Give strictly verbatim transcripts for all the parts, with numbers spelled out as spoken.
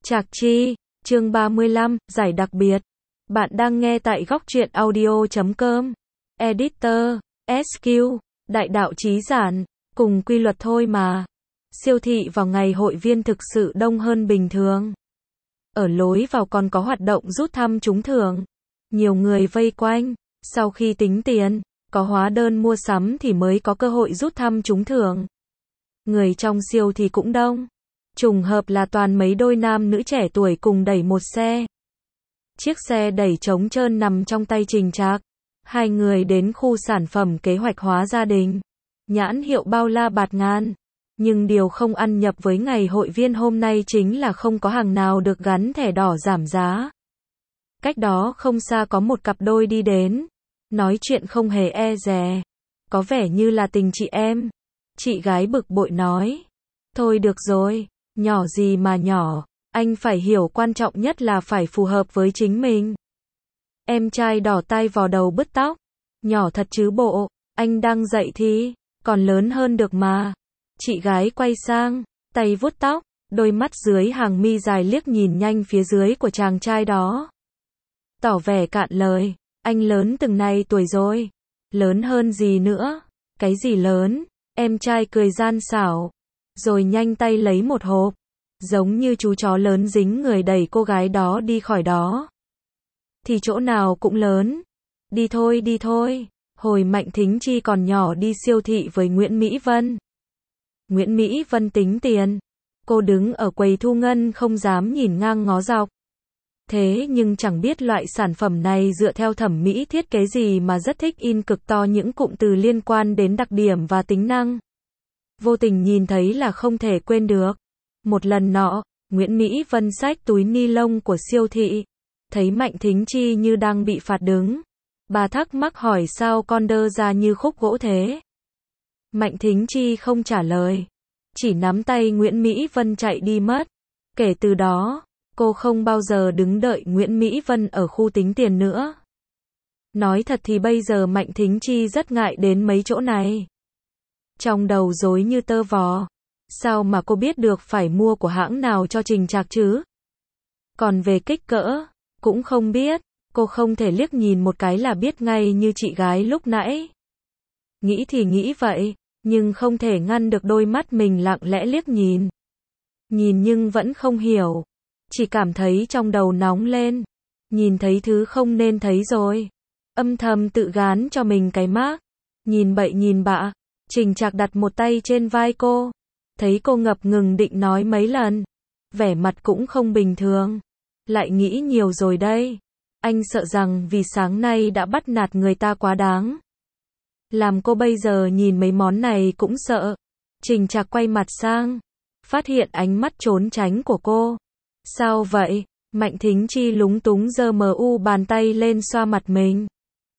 Trạc Chi, chương ba mươi lăm, giải đặc biệt. Bạn đang nghe tại góc truyện audio chấm com. Editor, ét quy, đại đạo chí giản, cùng quy luật thôi mà. Siêu thị vào ngày hội viên thực sự đông hơn bình thường. Ở lối vào còn có hoạt động rút thăm trúng thưởng. Nhiều người vây quanh, sau khi tính tiền, có hóa đơn mua sắm thì mới có cơ hội rút thăm trúng thưởng. Người trong siêu thì cũng đông. Trùng hợp là toàn mấy đôi nam nữ trẻ tuổi cùng đẩy một xe. Chiếc xe đẩy trống trơn nằm trong tay Trình Trạc. Hai người đến khu sản phẩm kế hoạch hóa gia đình. Nhãn hiệu bao la bạt ngàn. Nhưng điều không ăn nhập với ngày hội viên hôm nay chính là không có hàng nào được gắn thẻ đỏ giảm giá. Cách đó không xa có một cặp đôi đi đến. Nói chuyện không hề e dè. Có vẻ như là tình chị em. Chị gái bực bội nói. Thôi được rồi. Nhỏ gì mà nhỏ, anh phải hiểu quan trọng nhất là phải phù hợp với chính mình. Em trai đỏ tay vào đầu bứt tóc. Nhỏ thật chứ bộ, anh đang dậy thì, còn lớn hơn được mà. Chị gái quay sang, tay vuốt tóc, đôi mắt dưới hàng mi dài liếc nhìn nhanh phía dưới của chàng trai đó. Tỏ vẻ cạn lời, anh lớn từng này tuổi rồi. Lớn hơn gì nữa? Cái gì lớn? Em trai cười gian xảo. Rồi nhanh tay lấy một hộp. Giống như chú chó lớn dính người đẩy cô gái đó đi khỏi đó. Thì chỗ nào cũng lớn. Đi thôi đi thôi. Hồi Mạnh Thính Chi còn nhỏ đi siêu thị với Nguyễn Mỹ Vân. Nguyễn Mỹ Vân tính tiền. Cô đứng ở quầy thu ngân không dám nhìn ngang ngó dọc. Thế nhưng chẳng biết loại sản phẩm này dựa theo thẩm mỹ thiết kế gì mà rất thích in cực to những cụm từ liên quan đến đặc điểm và tính năng. Vô tình nhìn thấy là không thể quên được. Một lần nọ, Nguyễn Mỹ Vân xách túi ni lông của siêu thị. Thấy Mạnh Thính Chi như đang bị phạt đứng. Bà thắc mắc hỏi sao con đơ ra như khúc gỗ thế. Mạnh Thính Chi không trả lời. Chỉ nắm tay Nguyễn Mỹ Vân chạy đi mất. Kể từ đó, cô không bao giờ đứng đợi Nguyễn Mỹ Vân ở khu tính tiền nữa. Nói thật thì bây giờ Mạnh Thính Chi rất ngại đến mấy chỗ này. Trong đầu rối như tơ vò. Sao mà cô biết được phải mua của hãng nào cho Trình Trạc chứ? Còn về kích cỡ, cũng không biết. Cô không thể liếc nhìn một cái là biết ngay như chị gái lúc nãy. Nghĩ thì nghĩ vậy, nhưng không thể ngăn được đôi mắt mình lặng lẽ liếc nhìn. Nhìn nhưng vẫn không hiểu. Chỉ cảm thấy trong đầu nóng lên. Nhìn thấy thứ không nên thấy rồi. Âm thầm tự gán cho mình cái mác. Nhìn bậy nhìn bạ. Trình Trạc đặt một tay trên vai cô. Thấy cô ngập ngừng định nói mấy lần. Vẻ mặt cũng không bình thường. Lại nghĩ nhiều rồi đây. Anh sợ rằng vì sáng nay đã bắt nạt người ta quá đáng. Làm cô bây giờ nhìn mấy món này cũng sợ. Trình Trạc quay mặt sang. Phát hiện ánh mắt trốn tránh của cô. Sao vậy? Mạnh Thính Chi lúng túng giơ mu bàn tay lên xoa mặt mình.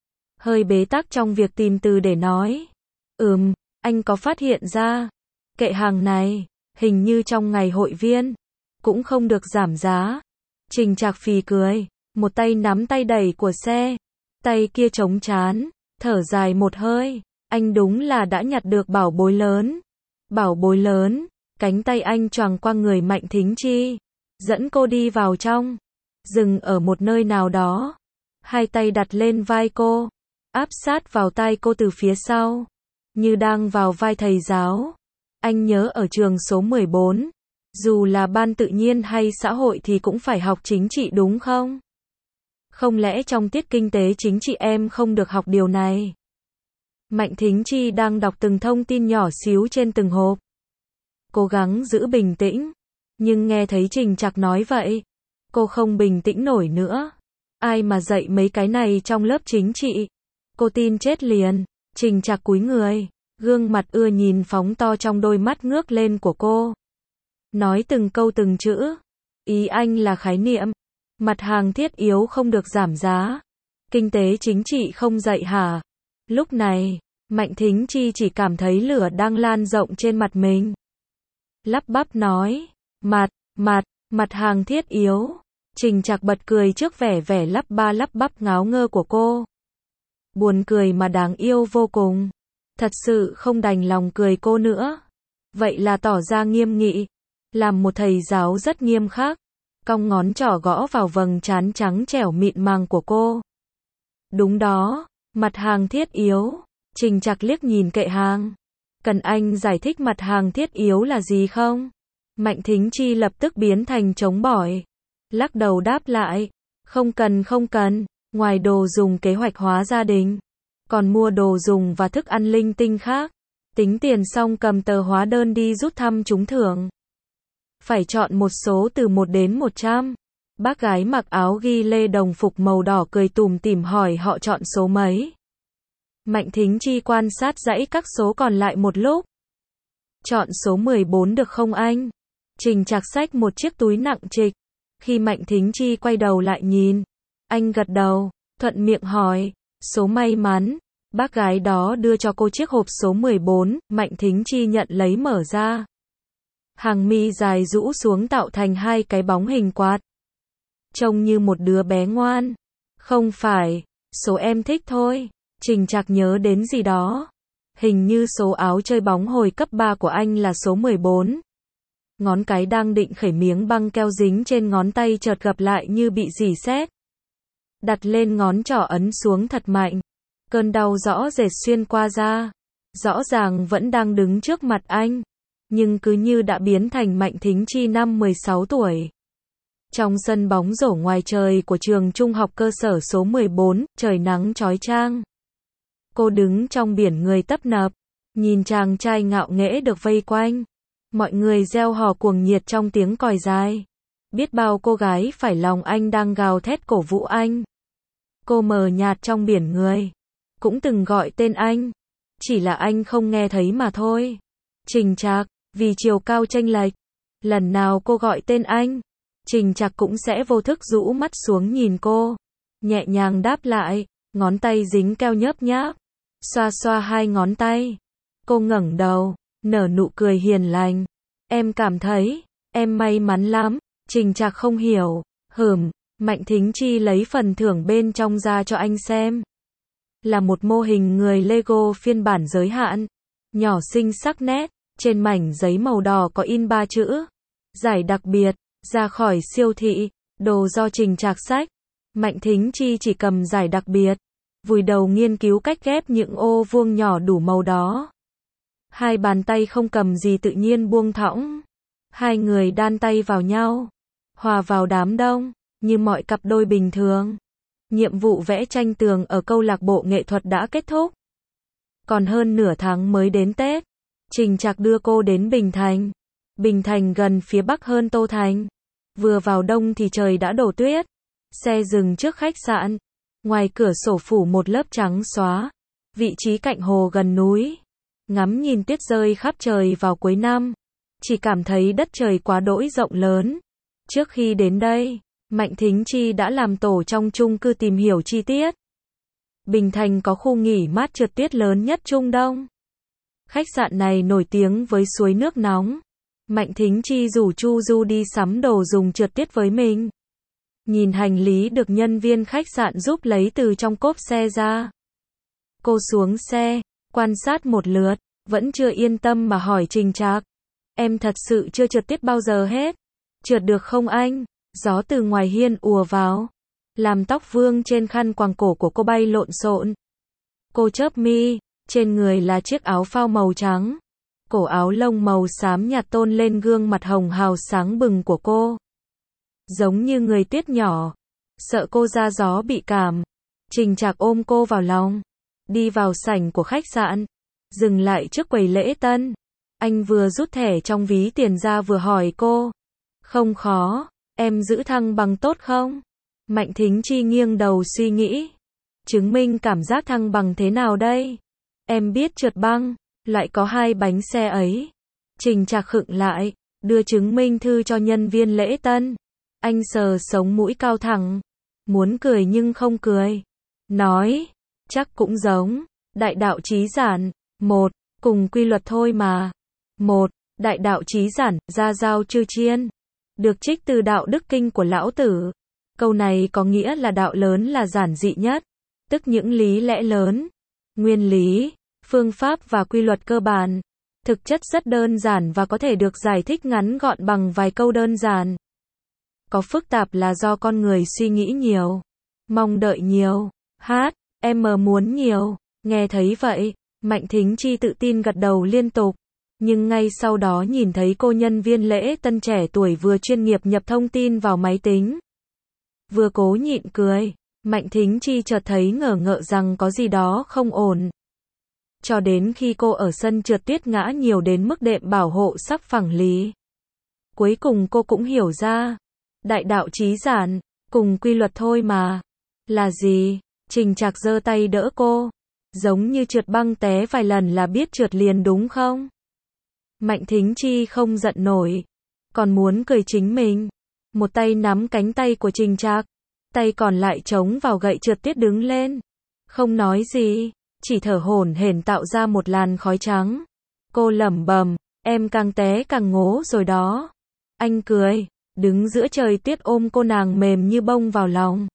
Hơi bế tắc trong việc tìm từ để nói. Ừm, anh có phát hiện ra. Kệ hàng này, hình như trong ngày hội viên, cũng không được giảm giá. Trình Trạc phì cười, một tay nắm tay đẩy của xe, tay kia chống trán, thở dài một hơi, anh đúng là đã nhặt được bảo bối lớn. Bảo bối lớn, cánh tay anh choàng qua người Mạnh Thính Chi, dẫn cô đi vào trong, dừng ở một nơi nào đó, hai tay đặt lên vai cô, áp sát vào tai cô từ phía sau, như đang vào vai thầy giáo. Anh nhớ ở trường số mười bốn, dù là ban tự nhiên hay xã hội thì cũng phải học chính trị đúng không? Không lẽ trong tiết kinh tế chính trị em không được học điều này? Mạnh Thính Chi đang đọc từng thông tin nhỏ xíu trên từng hộp. Cố gắng giữ bình tĩnh, nhưng nghe thấy Trình Trạc nói vậy, cô không bình tĩnh nổi nữa. Ai mà dạy mấy cái này trong lớp chính trị? Cô tin chết liền. Trình Trạc cúi người. Gương mặt ưa nhìn phóng to trong đôi mắt ngước lên của cô. Nói từng câu từng chữ. Ý anh là khái niệm. Mặt hàng thiết yếu không được giảm giá. Kinh tế chính trị không dạy hả? Lúc này, Mạnh Thính Chi chỉ cảm thấy lửa đang lan rộng trên mặt mình. Lắp bắp nói. Mặt, mặt, mặt hàng thiết yếu. Trình Trạc bật cười trước vẻ vẻ lắp ba lắp bắp ngáo ngơ của cô. Buồn cười mà đáng yêu vô cùng. Thật sự không đành lòng cười cô nữa. Vậy là tỏ ra nghiêm nghị. Làm một thầy giáo rất nghiêm khắc. cong ngón trỏ gõ vào vầng trán trắng trẻo mịn màng của cô. Đúng đó, mặt hàng thiết yếu. Trình Trạc liếc nhìn kệ hàng. Cần anh giải thích mặt hàng thiết yếu là gì không? Mạnh Thính Chi lập tức biến thành chống bỏi. Lắc đầu đáp lại. Không cần không cần, ngoài đồ dùng kế hoạch hóa gia đình. Còn mua đồ dùng và thức ăn linh tinh khác. Tính tiền xong cầm tờ hóa đơn đi rút thăm trúng thưởng. Phải chọn một số từ một đến một trăm. Bác gái mặc áo ghi lê đồng phục màu đỏ cười tủm tỉm hỏi họ chọn số mấy. Mạnh Thính Chi quan sát dãy các số còn lại một lúc. Chọn số mười bốn được không anh? Trình Trạc xách một chiếc túi nặng trịch. Khi Mạnh Thính Chi quay đầu lại nhìn, anh gật đầu, thuận miệng hỏi, số may mắn. Bác gái đó đưa cho cô chiếc hộp số mười bốn, Mạnh Thính Chi nhận lấy mở ra. Hàng mi dài rũ xuống tạo thành hai cái bóng hình quạt. Trông như một đứa bé ngoan. Không phải, số em thích thôi. Trình Trạc nhớ đến gì đó. Hình như số áo chơi bóng hồi cấp ba của anh là số mười bốn. Ngón cái đang định khẩy miếng băng keo dính trên ngón tay chợt gặp lại như bị rỉ sét. Đặt lên ngón trỏ ấn xuống thật mạnh. Cơn đau rõ rệt xuyên qua da. Rõ ràng vẫn đang đứng trước mặt anh. Nhưng cứ như đã biến thành Mạnh Thính Chi năm mười sáu tuổi. Trong sân bóng rổ ngoài trời của trường trung học cơ sở số mười bốn, trời nắng chói chang. Cô đứng trong biển người tấp nập, nhìn chàng trai ngạo nghễ được vây quanh. Mọi người reo hò cuồng nhiệt trong tiếng còi dài. Biết bao cô gái phải lòng anh đang gào thét cổ vũ anh. Cô mờ nhạt trong biển người. Cũng từng gọi tên anh. Chỉ là anh không nghe thấy mà thôi. Trình Trạc, vì chiều cao chênh lệch. Lần nào cô gọi tên anh, Trình Trạc cũng sẽ vô thức rũ mắt xuống nhìn cô. Nhẹ nhàng đáp lại, ngón tay dính keo nhớp nháp. Xoa xoa hai ngón tay. Cô ngẩng đầu, nở nụ cười hiền lành. Em cảm thấy, em may mắn lắm. Trình Trạc không hiểu. Hửm, Mạnh Thính Chi lấy phần thưởng bên trong ra cho anh xem. Là một mô hình người Lego phiên bản giới hạn. Nhỏ xinh sắc nét. Trên mảnh giấy màu đỏ có in ba chữ. Giải đặc biệt, ra khỏi siêu thị, đồ do Trình Trạc xách. Mạnh Thính Chi chỉ cầm giải đặc biệt. Vùi đầu nghiên cứu cách ghép những ô vuông nhỏ đủ màu đó. Hai bàn tay không cầm gì tự nhiên buông thõng. Hai người đan tay vào nhau. Hòa vào đám đông, như mọi cặp đôi bình thường. Nhiệm vụ vẽ tranh tường ở câu lạc bộ nghệ thuật đã kết thúc. Còn hơn nửa tháng mới đến Tết. Trình Trạc đưa cô đến Bình Thành. Bình Thành gần phía bắc hơn Tô Thành. Vừa vào đông thì trời đã đổ tuyết. Xe dừng trước khách sạn. Ngoài cửa sổ phủ một lớp trắng xóa. Vị trí cạnh hồ gần núi. Ngắm nhìn tuyết rơi khắp trời vào cuối năm. Chỉ cảm thấy đất trời quá đỗi rộng lớn. Trước khi đến đây, Mạnh Thính Chi đã làm tổ trong chung cư tìm hiểu chi tiết. Bình Thành có khu nghỉ mát trượt tuyết lớn nhất Trung Đông. Khách sạn này nổi tiếng với suối nước nóng. Mạnh Thính Chi rủ Chu Du đi sắm đồ dùng trượt tuyết với mình. Nhìn hành lý được nhân viên khách sạn giúp lấy từ trong cốp xe ra. Cô xuống xe, quan sát một lượt, vẫn chưa yên tâm mà hỏi Trình Trạc. Em thật sự chưa trượt tuyết bao giờ hết. Trượt được không anh? Gió từ ngoài hiên ùa vào. Làm tóc vương trên khăn quàng cổ của cô bay lộn xộn. Cô chớp mi, trên người là chiếc áo phao màu trắng. Cổ áo lông màu xám nhạt tôn lên gương mặt hồng hào sáng bừng của cô. Giống như người tuyết nhỏ. Sợ cô ra gió bị cảm. Trình Trạc ôm cô vào lòng. Đi vào sảnh của khách sạn. Dừng lại trước quầy lễ tân. Anh vừa rút thẻ trong ví tiền ra vừa hỏi cô. Không khó, em giữ thăng bằng tốt không? Mạnh Thính Chi nghiêng đầu suy nghĩ. Chứng minh cảm giác thăng bằng thế nào đây? Em biết trượt băng, lại có hai bánh xe ấy. Trình Trạc khựng lại, đưa chứng minh thư cho nhân viên lễ tân. Anh sờ sống mũi cao thẳng. Muốn cười nhưng không cười. Nói, chắc cũng giống. Đại đạo chí giản. Một, cùng quy luật thôi mà. Một, đại đạo chí giản, gia giao chư chiên. Được trích từ đạo đức kinh của lão tử. Câu này có nghĩa là đạo lớn là giản dị nhất. Tức những lý lẽ lớn, nguyên lý, phương pháp và quy luật cơ bản. Thực chất rất đơn giản và có thể được giải thích ngắn gọn bằng vài câu đơn giản. Có phức tạp là do con người suy nghĩ nhiều, mong đợi nhiều, hát, em muốn nhiều. Nghe thấy vậy, Mạnh Thính Chi tự tin gật đầu liên tục. Nhưng ngay sau đó nhìn thấy cô nhân viên lễ tân trẻ tuổi vừa chuyên nghiệp nhập thông tin vào máy tính, vừa cố nhịn cười, Mạnh Thính Chi chợt thấy ngờ ngợ rằng có gì đó không ổn. Cho đến khi cô ở sân trượt tuyết ngã nhiều đến mức đệm bảo hộ sắp phẳng lý. Cuối cùng cô cũng hiểu ra, đại đạo chí giản, cùng quy luật thôi mà. Là gì? Trình Trạc giơ tay đỡ cô. Giống như trượt băng té vài lần là biết trượt liền đúng không? Mạnh Thính Chi không giận nổi, còn muốn cười chính mình. Một tay nắm cánh tay của Trình Trạc, tay còn lại chống vào gậy trượt tuyết đứng lên. Không nói gì, chỉ thở hổn hển tạo ra một làn khói trắng. Cô lẩm bẩm, em càng té càng ngố rồi đó. Anh cười, đứng giữa trời tuyết ôm cô nàng mềm như bông vào lòng.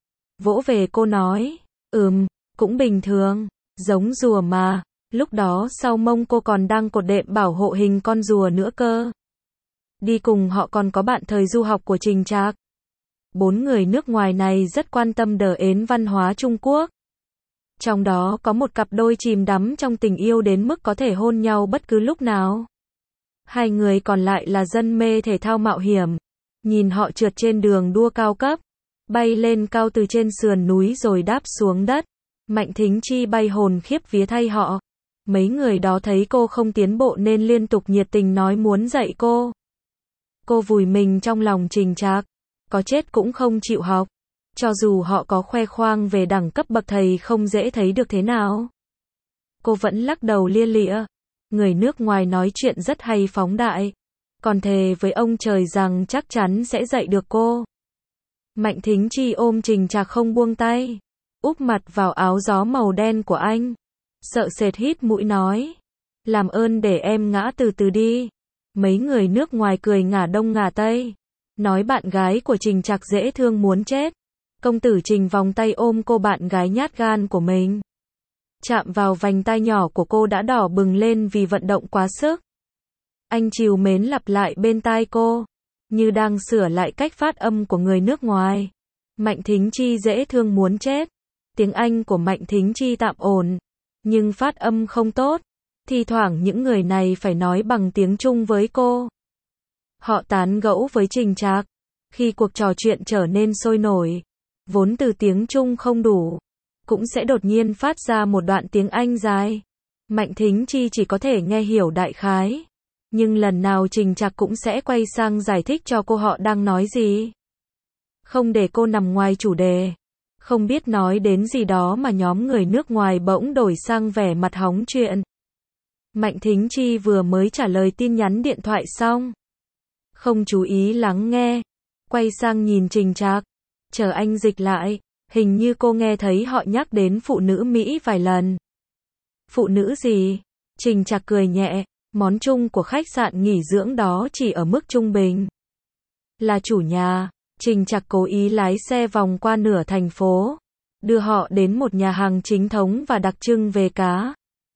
Vỗ về cô nói, ừm, cũng bình thường, giống rùa mà. Lúc đó sau mông cô còn đang cột đệm bảo hộ hình con rùa nữa cơ. Đi cùng họ còn có bạn thời du học của Trình Trạc. Bốn người nước ngoài này rất quan tâm đờ ến văn hóa Trung Quốc. Trong đó có một cặp đôi chìm đắm trong tình yêu đến mức có thể hôn nhau bất cứ lúc nào. Hai người còn lại là dân mê thể thao mạo hiểm. Nhìn họ trượt trên đường đua cao cấp, bay lên cao từ trên sườn núi rồi đáp xuống đất. Mạnh Thính Chi bay hồn khiếp vía thay họ. Mấy người đó thấy cô không tiến bộ nên liên tục nhiệt tình nói muốn dạy cô. Cô vùi mình trong lòng Trình Trạc, có chết cũng không chịu học. Cho dù họ có khoe khoang về đẳng cấp bậc thầy không dễ thấy được thế nào. Cô vẫn lắc đầu lia lịa. Người nước ngoài nói chuyện rất hay phóng đại. Còn thề với ông trời rằng chắc chắn sẽ dạy được cô. Mạnh Thính Chi ôm Trình Trạc không buông tay. Úp mặt vào áo gió màu đen của anh. Sợ sệt hít mũi nói. Làm ơn để em ngã từ từ đi. Mấy người nước ngoài cười ngả đông ngả tây. Nói bạn gái của Trình Trạc dễ thương muốn chết. Công tử Trình vòng tay ôm cô bạn gái nhát gan của mình. Chạm vào vành tai nhỏ của cô đã đỏ bừng lên vì vận động quá sức. Anh trìu mến lặp lại bên tai cô, như đang sửa lại cách phát âm của người nước ngoài. Mạnh Thính Chi dễ thương muốn chết. Tiếng Anh của Mạnh Thính Chi tạm ổn, nhưng phát âm không tốt. Thi thoảng những người này phải nói bằng tiếng Trung với cô. Họ tán gẫu với Trình Trạc. Khi cuộc trò chuyện trở nên sôi nổi, vốn từ tiếng Trung không đủ, cũng sẽ đột nhiên phát ra một đoạn tiếng Anh dài. Mạnh Thính Chi chỉ có thể nghe hiểu đại khái. Nhưng lần nào Trình Trạc cũng sẽ quay sang giải thích cho cô họ đang nói gì. Không để cô nằm ngoài chủ đề. Không biết nói đến gì đó mà nhóm người nước ngoài bỗng đổi sang vẻ mặt hóng chuyện. Mạnh Thính Chi vừa mới trả lời tin nhắn điện thoại xong. Không chú ý lắng nghe. Quay sang nhìn Trình Trạc. Chờ anh dịch lại. Hình như cô nghe thấy họ nhắc đến phụ nữ Mỹ vài lần. Phụ nữ gì? Trình Trạc cười nhẹ. Món chung của khách sạn nghỉ dưỡng đó chỉ ở mức trung bình. Là chủ nhà. Trình Trạc cố ý lái xe vòng qua nửa thành phố, đưa họ đến một nhà hàng chính thống và đặc trưng về cá.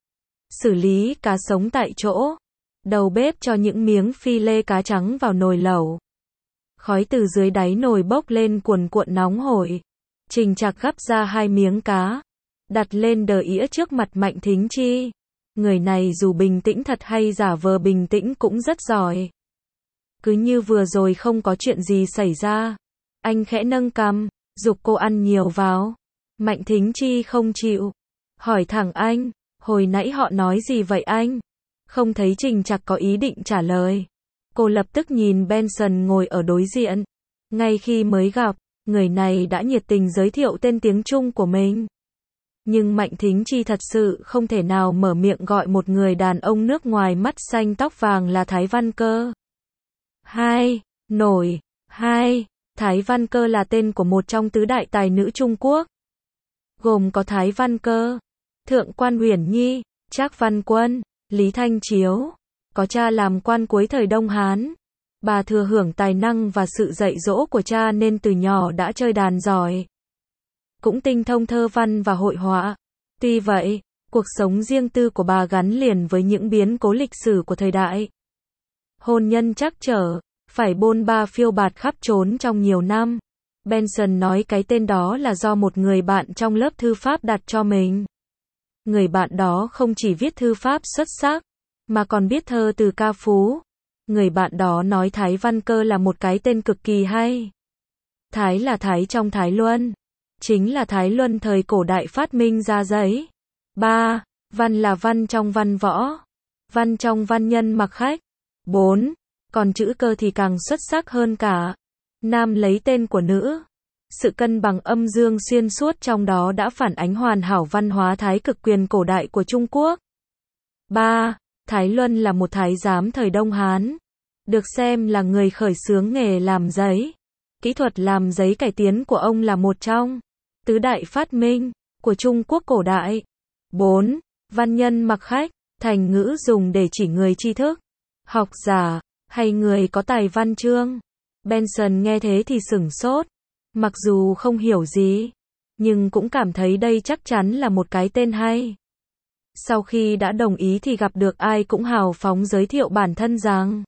Xử lý cá sống tại chỗ. Đầu bếp cho những miếng phi lê cá trắng vào nồi lẩu. Khói từ dưới đáy nồi bốc lên cuồn cuộn nóng hổi. Trình Trạc gắp ra hai miếng cá, đặt lên đờ ĩa trước mặt Mạnh Thính Chi. Người này dù bình tĩnh thật hay giả vờ bình tĩnh cũng rất giỏi. Cứ như vừa rồi không có chuyện gì xảy ra. Anh khẽ nâng cằm, giục cô ăn nhiều vào. Mạnh Thính Chi không chịu. Hỏi thẳng anh, hồi nãy họ nói gì vậy anh? Không thấy Trình Trạc có ý định trả lời. Cô lập tức nhìn Benson ngồi ở đối diện. Ngay khi mới gặp, người này đã nhiệt tình giới thiệu tên tiếng Trung của mình. Nhưng Mạnh Thính Chi thật sự không thể nào mở miệng gọi một người đàn ông nước ngoài mắt xanh tóc vàng là Thái Văn Cơ. Hai, nổi, hai, Thái Văn Cơ là tên của một trong tứ đại tài nữ Trung Quốc. Gồm có Thái Văn Cơ, Thượng quan Uyển Nhi, Trác Văn Quân, Lý Thanh Chiếu. Có cha làm quan cuối thời Đông Hán. Bà thừa hưởng tài năng và sự dạy dỗ của cha nên từ nhỏ đã chơi đàn giỏi. Cũng tinh thông thơ văn và hội họa. Tuy vậy, cuộc sống riêng tư của bà gắn liền với những biến cố lịch sử của thời đại. Hôn nhân trắc trở, phải bôn ba phiêu bạt khắp trốn trong nhiều năm. Benson nói cái tên đó là do một người bạn trong lớp thư pháp đặt cho mình. Người bạn đó không chỉ viết thư pháp xuất sắc, mà còn biết thơ từ ca phú. Người bạn đó nói Thái Văn Cơ là một cái tên cực kỳ hay. Thái là Thái trong Thái Luân. Chính là Thái Luân thời cổ đại phát minh ra giấy. ba. Văn là văn trong văn võ. Văn trong văn nhân mặc khách. bốn. Còn chữ cơ thì càng xuất sắc hơn cả. Nam lấy tên của nữ. Sự cân bằng âm dương xuyên suốt trong đó đã phản ánh hoàn hảo văn hóa thái cực quyền cổ đại của Trung Quốc. ba. Thái Luân là một thái giám thời Đông Hán. Được xem là người khởi xướng nghề làm giấy. Kỹ thuật làm giấy cải tiến của ông là một trong tứ đại phát minh của Trung Quốc cổ đại. bốn. Văn nhân mặc khách, thành ngữ dùng để chỉ người tri thức, học giả, hay người có tài văn chương. Benson nghe thế thì sửng sốt. Mặc dù không hiểu gì, nhưng cũng cảm thấy đây chắc chắn là một cái tên hay. Sau khi đã đồng ý thì gặp được ai cũng hào phóng giới thiệu bản thân rằng: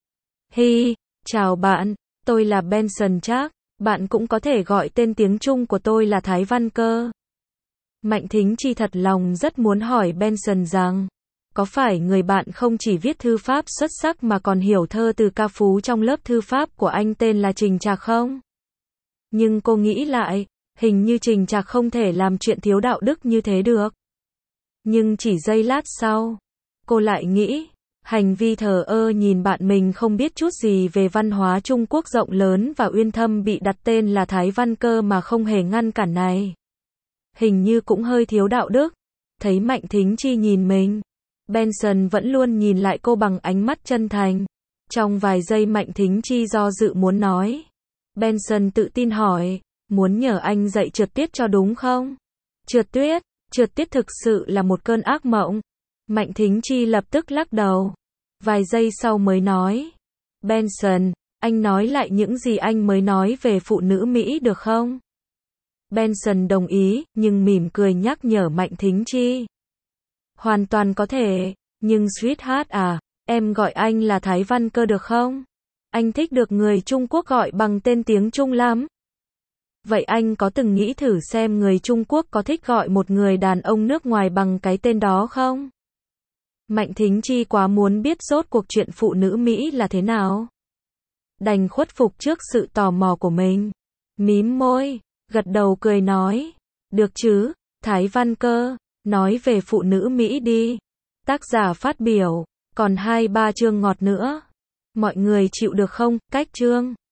Hi, chào bạn, tôi là Benson Trác, bạn cũng có thể gọi tên tiếng Trung của tôi là Thái Văn Cơ. Mạnh Thính Chi thật lòng rất muốn hỏi Benson rằng, có phải người bạn không chỉ viết thư pháp xuất sắc mà còn hiểu thơ từ ca phú trong lớp thư pháp của anh tên là Trình Trạc không? Nhưng cô nghĩ lại, hình như Trình Trạc không thể làm chuyện thiếu đạo đức như thế được. Nhưng chỉ giây lát sau, cô lại nghĩ, hành vi thờ ơ nhìn bạn mình không biết chút gì về văn hóa Trung Quốc rộng lớn và uyên thâm bị đặt tên là Thái Văn Cơ mà không hề ngăn cản này. Hình như cũng hơi thiếu đạo đức. Thấy Mạnh Thính Chi nhìn mình, Benson vẫn luôn nhìn lại cô bằng ánh mắt chân thành. Trong vài giây Mạnh Thính Chi do dự muốn nói. Benson tự tin hỏi, muốn nhờ anh dạy trượt tiết cho đúng không? Trượt tuyết, trượt tiết thực sự là một cơn ác mộng. Mạnh Thính Chi lập tức lắc đầu. Vài giây sau mới nói, Benson, anh nói lại những gì anh mới nói về phụ nữ Mỹ được không? Benson đồng ý, nhưng mỉm cười nhắc nhở Mạnh Thính Chi. Hoàn toàn có thể, nhưng sweetheart à, em gọi anh là Thái Văn Cơ được không? Anh thích được người Trung Quốc gọi bằng tên tiếng Trung lắm. Vậy anh có từng nghĩ thử xem người Trung Quốc có thích gọi một người đàn ông nước ngoài bằng cái tên đó không? Mạnh Thính Chi quá muốn biết rốt cuộc chuyện phụ nữ Mỹ là thế nào. Đành khuất phục trước sự tò mò của mình. Mím môi, gật đầu cười nói. Được chứ, Thái Văn Cơ, nói về phụ nữ Mỹ đi. Tác giả phát biểu, còn hai ba chương ngọt nữa. Mọi người chịu được không? Cách chương